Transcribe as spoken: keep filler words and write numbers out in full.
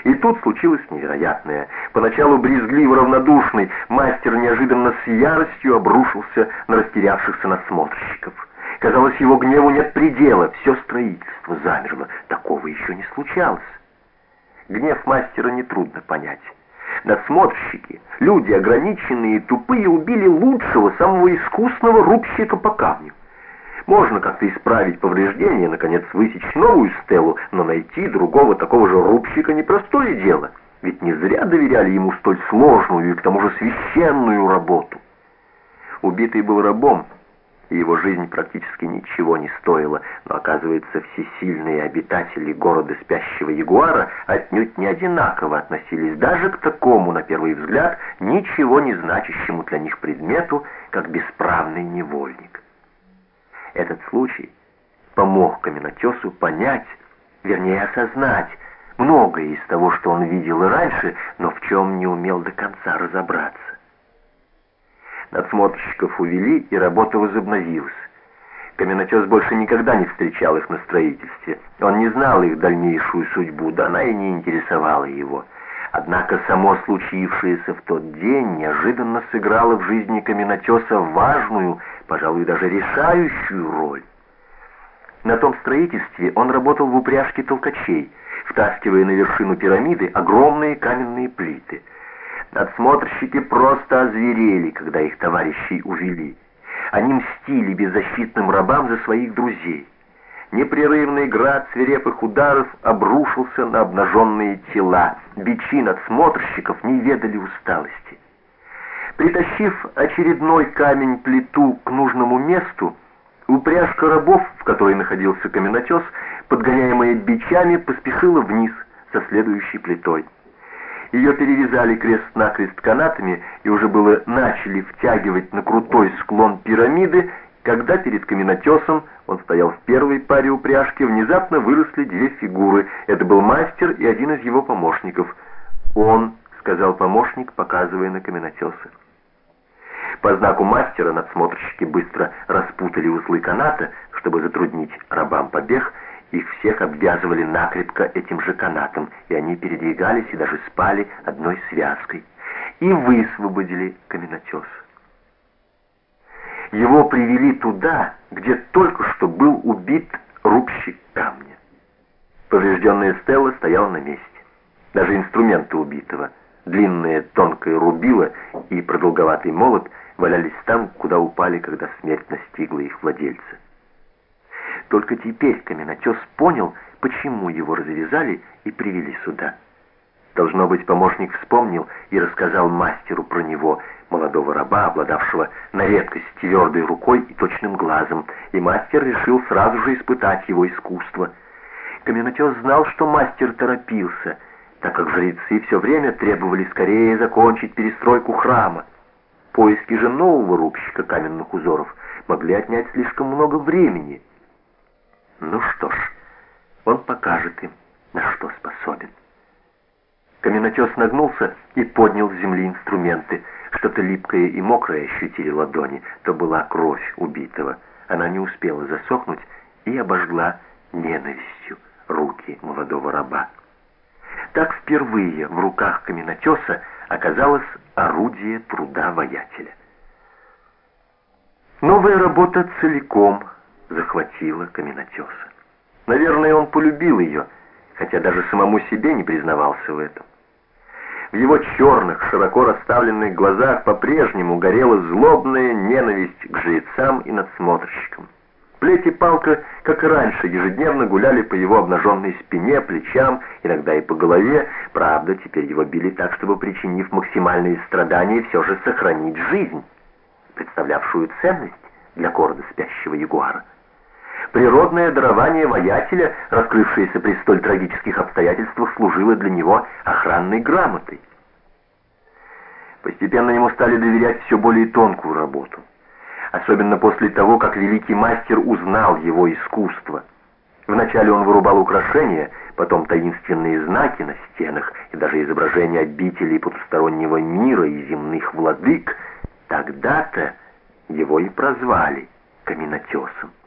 И тут случилось невероятное. Поначалу брезгливо равнодушный, мастер неожиданно с яростью обрушился на растерявшихся надсмотрщиков. Казалось, его гневу нет предела, все строительство замерло. Такого еще не случалось. Гнев мастера нетрудно понять. Надсмотрщики, люди ограниченные и тупые, убили лучшего, самого искусного рубщика по камню. Можно как-то исправить повреждения, наконец высечь новую стелу, но найти другого такого же рубщика непростое дело, ведь не зря доверяли ему столь сложную и к тому же священную работу. Убитый был рабом, и его жизнь практически ничего не стоила, но, оказывается, всесильные обитатели города Спящего Ягуара отнюдь не одинаково относились даже к такому, на первый взгляд, ничего не значащему для них предмету, как бесправный невольник. Этот случай помог каменотесу понять, вернее осознать, многое из того, что он видел и раньше, но в чем не умел до конца разобраться. Надсмотрщиков увели, и работа возобновилась. Каменотес больше никогда не встречал их на строительстве. Он не знал их дальнейшую судьбу, да она и не интересовала его. Однако само случившееся в тот день неожиданно сыграло в жизни каменотеса важную, пожалуй, даже решающую роль. На том строительстве он работал в упряжке толкачей, втаскивая на вершину пирамиды огромные каменные плиты. Надсмотрщики просто озверели, когда их товарищей увели. Они мстили беззащитным рабам за своих друзей. Непрерывный град свирепых ударов обрушился на обнаженные тела. Бичи надсмотрщиков не ведали усталости. Притащив очередной камень-плиту к нужному месту, упряжка рабов, в которой находился каменотес, подгоняемая бичами, поспешила вниз со следующей плитой. Ее перевязали крест-накрест канатами и уже было начали втягивать на крутой склон пирамиды, когда перед каменотесом, он стоял в первой паре упряжки, внезапно выросли две фигуры. Это был мастер и один из его помощников. «Он», — сказал помощник, показывая на каменотеса. По знаку мастера надсмотрщики быстро распутали узлы каната, чтобы затруднить рабам побег. Их всех обвязывали накрепко этим же канатом, и они передвигались и даже спали одной связкой. И высвободили каменотес. Его привели туда, где только что был убит рубщик камня. Поврежденная стела стояла на месте. Даже инструменты убитого, длинное тонкое рубило и продолговатый молот, валялись там, куда упали, когда смерть настигла их владельца. Только теперь каменотес понял, почему его развязали и привели сюда. Должно быть, помощник вспомнил и рассказал мастеру про него, молодого раба, обладавшего на редкость твердой рукой и точным глазом, и мастер решил сразу же испытать его искусство. Каменотес знал, что мастер торопился, так как жрецы все время требовали скорее закончить перестройку храма. Поиски же нового рубщика каменных узоров могли отнять слишком много времени. Ну что ж, он покажет им, на что способен. Каменотес нагнулся и поднял с земли инструменты. Что-то липкое и мокрое ощутили ладони. То была кровь убитого. Она не успела засохнуть и обожгла ненавистью руки молодого раба. Так впервые в руках каменотеса оказалось орудие труда воятеля. Новая работа целиком захватила каменотеса. Наверное, он полюбил ее, хотя даже самому себе не признавался в этом. В его черных, широко расставленных глазах по-прежнему горела злобная ненависть к жрецам и надсмотрщикам. Плеть и палка, как и раньше, ежедневно гуляли по его обнаженной спине, плечам, иногда и по голове. Правда, теперь его били так, чтобы, причинив максимальные страдания, все же сохранить жизнь, представлявшую ценность для города Спящего Ягуара. Природное дарование воятеля, раскрывшееся при столь трагических обстоятельствах, служило для него охранной грамотой. Постепенно ему стали доверять все более тонкую работу. Особенно после того, как великий мастер узнал его искусство. Вначале он вырубал украшения, потом таинственные знаки на стенах и даже изображения обителей потустороннего мира и земных владык. Тогда-то его и прозвали каменотесом.